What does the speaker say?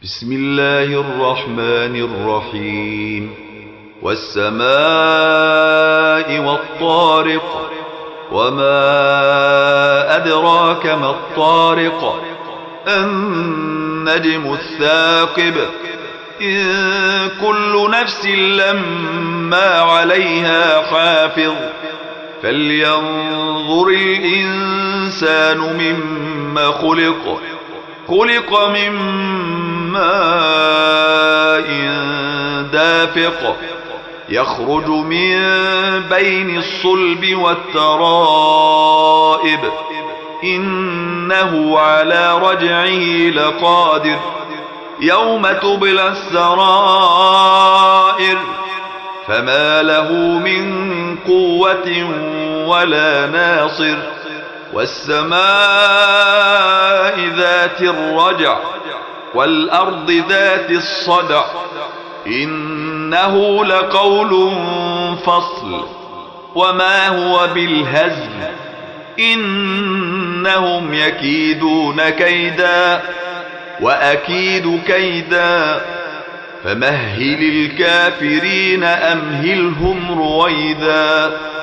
بسم الله الرحمن الرحيم. والسماء والطارق، وما أدراك ما الطارق، النجم الثاقب، إن كل نفس لما عليها حافظ، فلينظر الإنسان مما خلق. خلق من ماء دافق، يخرج من بين الصلب والترائب، إنه على رجعه لقادر. يوم تبلى السرائر، فما له من قوة ولا ناصر. والسماء ذات الرجع، والأرض ذات الصدع، إنه لقول فصل، وما هو بالهزل، إنهم يكيدون كيدا وأكيد كيدا، فمهل الكافرين أمهلهم رويدا.